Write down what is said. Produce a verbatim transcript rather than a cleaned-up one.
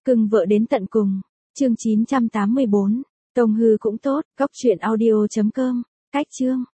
Cưng vợ đến tận cùng. Chương chín trăm tám mươi bốn. Tông hư cũng tốt. Cốc truyện audio chấm com. Cách chương.